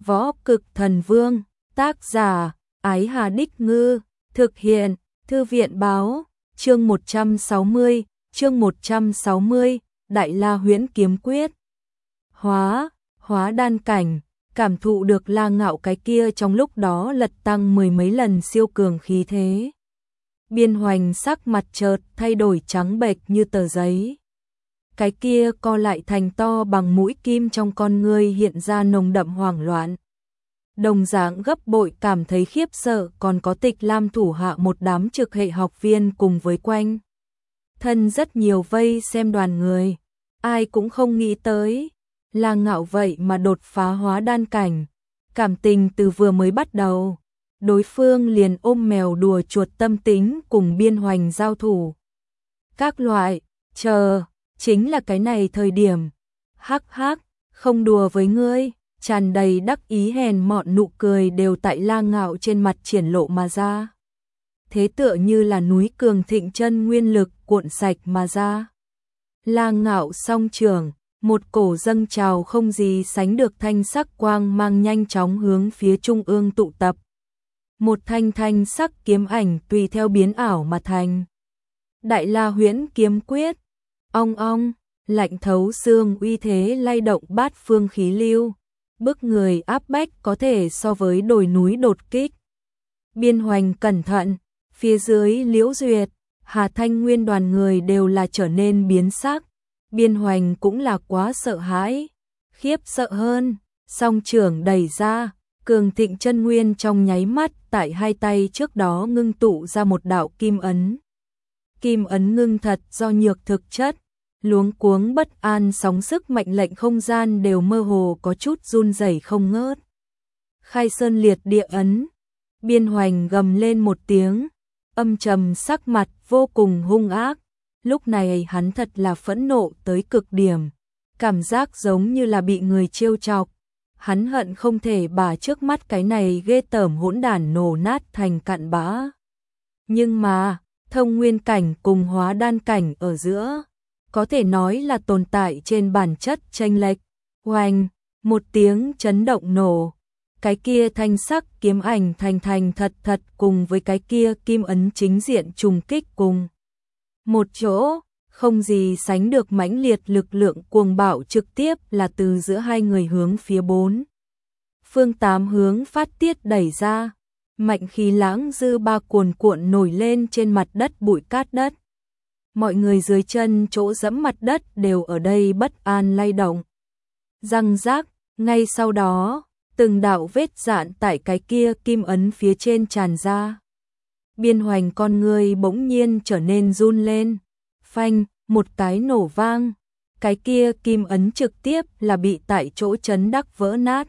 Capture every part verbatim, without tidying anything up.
Võ Cực Thần Vương, tác giả, Ái Hà Đích Ngư, thực hiện, Thư viện Báo, chương một trăm sáu mươi, chương một trăm sáu mươi, Đại La Huyễn Kiếm Quyết. Hóa, hóa đan cảnh, cảm thụ được La Ngạo cái kia trong lúc đó lật tăng mười mấy lần siêu cường khí thế. Biên Hoành sắc mặt chợt thay đổi trắng bệch như tờ giấy. Cái kia co lại thành to bằng mũi kim trong con ngươi hiện ra nồng đậm hoảng loạn. Đồng dạng gấp bội cảm thấy khiếp sợ, còn có Tịch Lam thủ hạ một đám trực hệ học viên cùng với quanh thân rất nhiều vây xem đoàn người. Ai cũng không nghĩ tới La Ngạo vậy mà đột phá hóa đan cảnh. Cảm tình từ vừa mới bắt đầu, đối phương liền ôm mèo đùa chuột tâm tính cùng Biên Hoành giao thủ. Các loại, chờ, chính là cái này thời điểm. Hắc hắc, không đùa với ngươi, tràn đầy đắc ý hèn mọn nụ cười đều tại La Ngạo trên mặt triển lộ mà ra. Thế tựa như là núi cường thịnh chân nguyên lực cuộn sạch mà ra. La Ngạo song trường, một cổ dâng trào không gì sánh được thanh sắc quang mang nhanh chóng hướng phía trung ương tụ tập. Một thanh thanh sắc kiếm ảnh tùy theo biến ảo mà thành. Đại La Huyễn Kiếm Quyết. Ong ong, lạnh thấu xương uy thế lay động bát phương khí lưu, bức người áp bách có thể so với đồi núi đột kích. Biên Hoành cẩn thận, phía dưới Liễu Duyệt, Hà Thanh Nguyên đoàn người đều là trở nên biến sắc. Biên Hoành cũng là quá sợ hãi, khiếp sợ hơn, song trưởng đẩy ra, cường thịnh chân nguyên trong nháy mắt tại hai tay trước đó ngưng tụ ra một đạo kim ấn. Kim ấn ngưng thật do nhược thực chất, luống cuống bất an sóng sức mệnh lệnh không gian đều mơ hồ có chút run rẩy không ngớt. Khai Sơn Liệt Địa Ấn. Biên Hoành gầm lên một tiếng, âm trầm sắc mặt vô cùng hung ác. Lúc này hắn thật là phẫn nộ tới cực điểm, cảm giác giống như là bị người trêu chọc. Hắn hận không thể bà trước mắt cái này ghê tởm hỗn đản nổ nát thành cặn bã. Nhưng mà, thông nguyên cảnh cùng hóa đan cảnh ở giữa, có thể nói là tồn tại trên bản chất chênh lệch. Oanh, một tiếng chấn động nổ, cái kia thanh sắc kiếm ảnh thành thành thật thật cùng với cái kia kim ấn chính diện trùng kích cùng một chỗ, không gì sánh được mãnh liệt lực lượng cuồng bạo trực tiếp là từ giữa hai người hướng phía bốn phương tám hướng phát tiết đẩy ra, mạnh khí lãng dư ba cuồn cuộn nổi lên trên mặt đất bụi cát đất. Mọi người dưới chân chỗ dẫm mặt đất đều ở đây bất an lay động. Răng rác, ngay sau đó, từng đạo vết dạn tại cái kia kim ấn phía trên tràn ra. Biên Hoành con người bỗng nhiên trở nên run lên. Phanh, một cái nổ vang. Cái kia kim ấn trực tiếp là bị tại chỗ chấn đắc vỡ nát.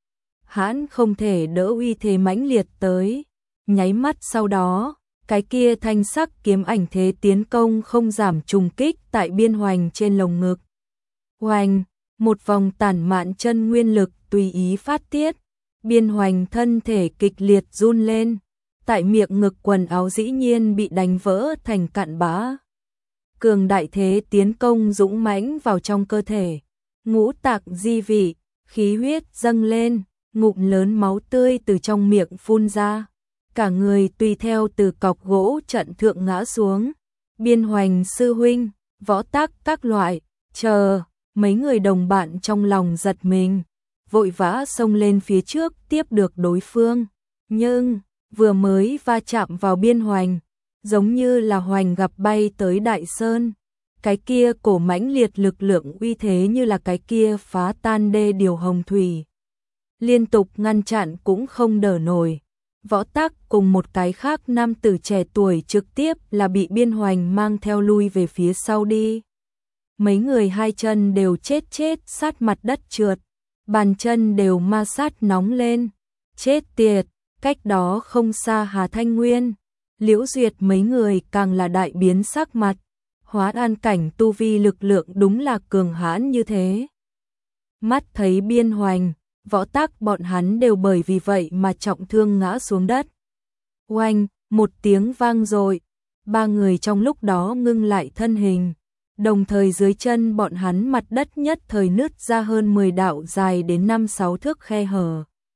Hắn không thể đỡ uy thế mãnh liệt tới. Nháy mắt sau đó, cái kia thanh sắc kiếm ảnh thế tiến công không giảm trùng kích tại Biên Hoành trên lồng ngực. Hoành, một vòng tản mạn chân nguyên lực tùy ý phát tiết. Biên Hoành thân thể kịch liệt run lên. Tại miệng ngực quần áo dĩ nhiên bị đánh vỡ thành cặn bã. Cường đại thế tiến công dũng mãnh vào trong cơ thể. Ngũ tạng di vị, khí huyết dâng lên, ngụm lớn máu tươi từ trong miệng phun ra. Cả người tùy theo từ cọc gỗ trận thượng ngã xuống. Biên Hoành sư huynh, Võ Tắc các loại, chờ, mấy người đồng bạn trong lòng giật mình, vội vã xông lên phía trước tiếp được đối phương. Nhưng, vừa mới va chạm vào Biên Hoành, giống như là Hoành gặp bay tới Đại Sơn. Cái kia cổ mãnh liệt lực lượng uy thế như là cái kia phá tan đê điều hồng thủy. Liên tục ngăn chặn cũng không đỡ nổi. Võ Tắc cùng một cái khác nam tử trẻ tuổi trực tiếp là bị Biên Hoành mang theo lui về phía sau đi. Mấy người hai chân đều chết chết sát mặt đất trượt, bàn chân đều ma sát nóng lên. Chết tiệt, cách đó không xa Hà Thanh Nguyên, Liễu Duyệt mấy người càng là đại biến sắc mặt. Hóa đan cảnh tu vi lực lượng đúng là cường hãn như thế. Mắt thấy Biên Hoành, Võ Tắc bọn hắn đều bởi vì vậy mà trọng thương ngã xuống đất. Oanh, một tiếng vang rồi, ba người trong lúc đó ngưng lại thân hình, đồng thời dưới chân bọn hắn mặt đất nhất thời nứt ra hơn mười đạo dài đến năm sáu thước khe hở.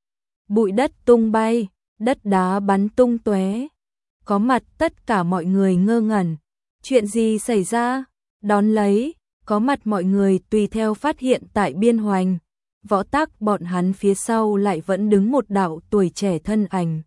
bụi đất tung bay, đất đá bắn tung tóe. Có mặt tất cả mọi người ngơ ngẩn. Chuyện gì xảy ra? Đón lấy, có mặt mọi người tùy theo phát hiện tại Biên Hoành, Võ Tắc bọn hắn phía sau lại vẫn đứng một đạo tuổi trẻ thân ảnh.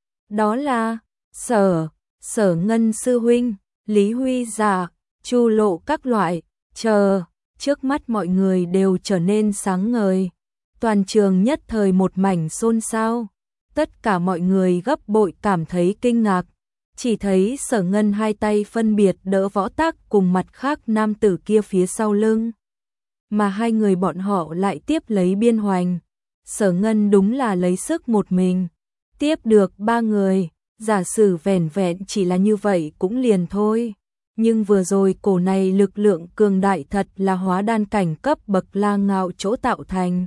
Đó là Sở, Sở Ngân sư huynh, Lý Huy Dạ, Chu Lộ các loại, chờ, trước mắt mọi người đều trở nên sáng ngời. Toàn trường nhất thời một mảnh xôn xao, tất cả mọi người gấp bội cảm thấy kinh ngạc. Chỉ thấy Sở Ngân hai tay phân biệt đỡ Võ Tắc cùng mặt khác nam tử kia phía sau lưng. Mà hai người bọn họ lại tiếp lấy Biên Hoành. Sở Ngân đúng là lấy sức một mình. Tiếp được ba người, giả sử vẻn vẹn chỉ là như vậy cũng liền thôi. Nhưng vừa rồi cổ này lực lượng cường đại thật là hóa đan cảnh cấp bậc La Ngạo chỗ tạo thành.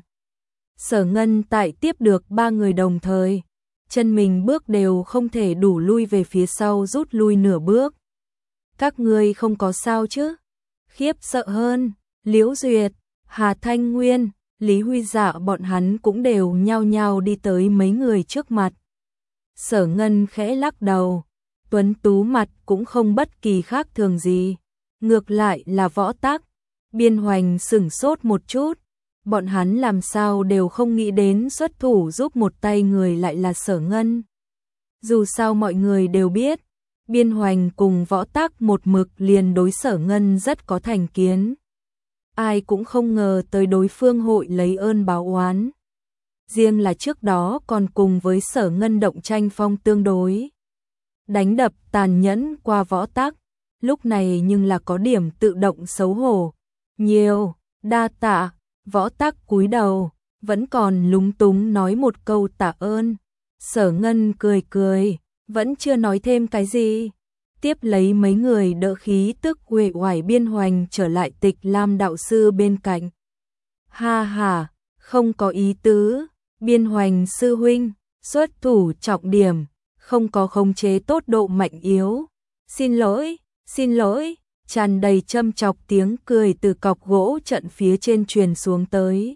Sở Ngân tại tiếp được ba người đồng thời. Chân mình bước đều không thể đủ lui về phía sau rút lui nửa bước. Các ngươi không có sao chứ? Khiếp sợ hơn, Liễu Duyệt, Hà Thanh Nguyên, Lý Huy Dạ bọn hắn cũng đều nhao nhao đi tới mấy người trước mặt. Sở Ngân khẽ lắc đầu, tuấn tú mặt cũng không bất kỳ khác thường gì. Ngược lại là Võ Tắc, Biên Hoành sửng sốt một chút. Bọn hắn làm sao đều không nghĩ đến xuất thủ giúp một tay người lại là Sở Ngân. Dù sao mọi người đều biết, Biên Hoành cùng Võ Tắc một mực liền đối Sở Ngân rất có thành kiến. Ai cũng không ngờ tới đối phương hội lấy ơn báo oán. Riêng là trước đó còn cùng với Sở Ngân động tranh phong tương đối. Đánh đập tàn nhẫn qua Võ Tắc, lúc này nhưng là có điểm tự động xấu hổ. Nhiều, đa tạ. Võ Tắc cúi đầu, vẫn còn lúng túng nói một câu tạ ơn. Sở Ngân cười cười, vẫn chưa nói thêm cái gì. Tiếp lấy mấy người đỡ khí tức uể oải Biên Hoành trở lại Tịch Lam đạo sư bên cạnh. Ha ha, không có ý tứ, Biên Hoành sư huynh, xuất thủ trọng điểm, không có khống chế tốt độ mạnh yếu. Xin lỗi, xin lỗi. Tràn đầy châm chọc tiếng cười từ cọc gỗ trận phía trên truyền xuống tới.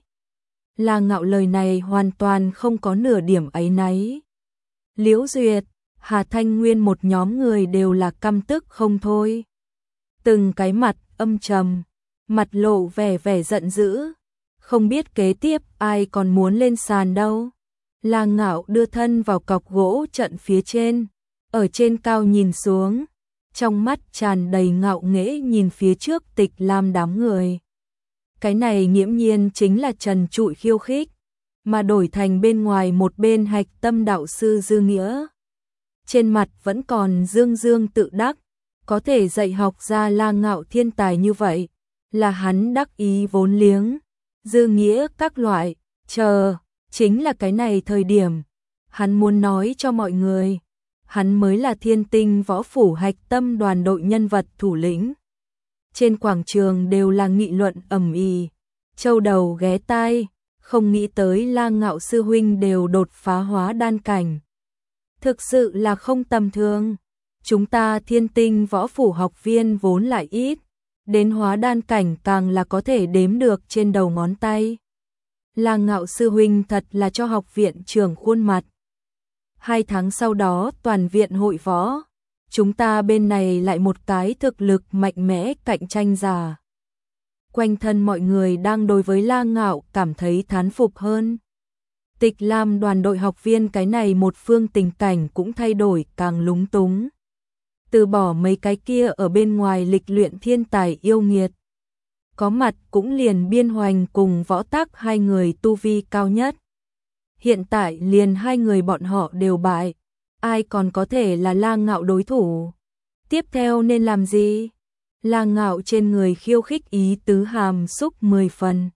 La Ngạo lời này hoàn toàn không có nửa điểm áy náy. Liễu Duyệt, Hà Thanh Nguyên một nhóm người đều là căm tức không thôi. Từng cái mặt âm trầm, mặt lộ vẻ vẻ giận dữ. Không biết kế tiếp ai còn muốn lên sàn đâu. La Ngạo đưa thân vào cọc gỗ trận phía trên, ở trên cao nhìn xuống. Trong mắt tràn đầy ngạo nghễ nhìn phía trước Tịch Lam đám người. Cái này nghiễm nhiên chính là trần trụi khiêu khích, mà đổi thành bên ngoài một bên Hạch Tâm đạo sư Dư Nghĩa. Trên mặt vẫn còn dương dương tự đắc, có thể dạy học ra La Ngạo thiên tài như vậy, là hắn đắc ý vốn liếng. Dư Nghĩa các loại, chờ, chính là cái này thời điểm. Hắn muốn nói cho mọi người. Hắn mới là Thiên Tinh Võ Phủ Hạch Tâm đoàn đội nhân vật thủ lĩnh. Trên quảng trường đều là nghị luận ầm ĩ, châu đầu ghé tai, không nghĩ tới La Ngạo sư huynh đều đột phá hóa đan cảnh. Thực sự là không tầm thường. Chúng ta Thiên Tinh Võ Phủ học viên vốn lại ít, đến hóa đan cảnh càng là có thể đếm được trên đầu ngón tay. La Ngạo sư huynh thật là cho học viện trưởng khuôn mặt. Hai tháng sau đó toàn viện hội võ, chúng ta bên này lại một cái thực lực mạnh mẽ cạnh tranh giả. Quanh thân mọi người đang đối với La Ngạo cảm thấy thán phục hơn. Tịch Lam đoàn đội học viên cái này một phương tình cảnh cũng thay đổi càng lúng túng. Từ bỏ mấy cái kia ở bên ngoài lịch luyện thiên tài yêu nghiệt. Có mặt cũng liền Biên Hoành cùng Võ Tắc hai người tu vi cao nhất. Hiện tại liền hai người bọn họ đều bại, ai còn có thể là La Ngạo đối thủ. Tiếp theo nên làm gì? La Ngạo trên người khiêu khích ý tứ hàm xúc mười phần.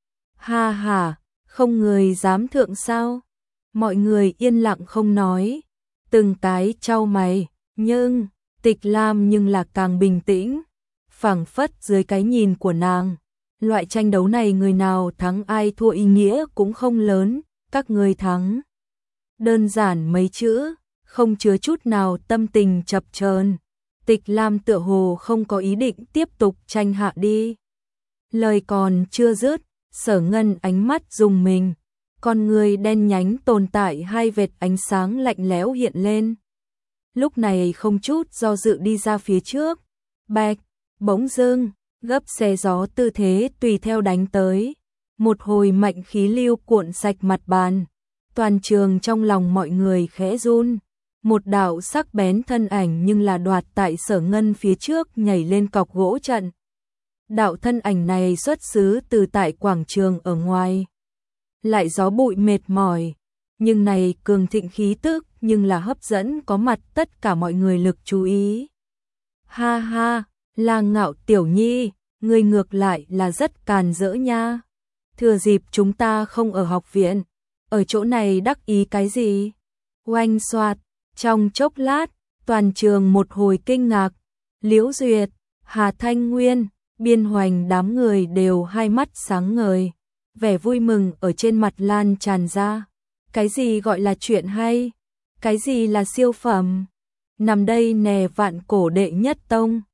Ha ha, không người dám thượng sao? Mọi người yên lặng không nói, từng cái chau mày, nhưng Tịch Lam nhưng là càng bình tĩnh, phảng phất dưới cái nhìn của nàng. Loại tranh đấu này người nào thắng ai thua ý nghĩa cũng không lớn. Các ngươi thắng. Đơn giản mấy chữ, không chứa chút nào tâm tình chập chờn. Tịch Lam tựa hồ không có ý định tiếp tục tranh hạ đi. Lời còn chưa dứt, Sở Ngân ánh mắt rùng mình, con người đen nhánh tồn tại hai vệt ánh sáng lạnh lẽo hiện lên. Lúc này không chút do dự đi ra phía trước. Bạch, bỗng dưng, gấp xé gió tư thế tùy theo đánh tới. Một hồi mạnh khí lưu cuộn sạch mặt bàn. Toàn trường trong lòng mọi người khẽ run. Một đạo sắc bén thân ảnh nhưng là đoạt tại Sở Ngân phía trước nhảy lên cọc gỗ trận. Đạo thân ảnh này xuất xứ từ tại quảng trường ở ngoài. Lại gió bụi mệt mỏi, nhưng này cường thịnh khí tức nhưng là hấp dẫn có mặt tất cả mọi người lực chú ý. Ha ha, là Ngạo tiểu nhi, người ngược lại là rất càn rỡ nha. Thừa dịp chúng ta không ở học viện, ở chỗ này đắc ý cái gì? Oanh xoạt, trong chốc lát, toàn trường một hồi kinh ngạc. Liễu Duyệt, Hà Thanh Nguyên, Biên Hoành đám người đều hai mắt sáng ngời. Vẻ vui mừng ở trên mặt lan tràn ra. Cái gì gọi là chuyện hay? Cái gì là siêu phẩm? Nằm đây nè vạn cổ đệ nhất tông.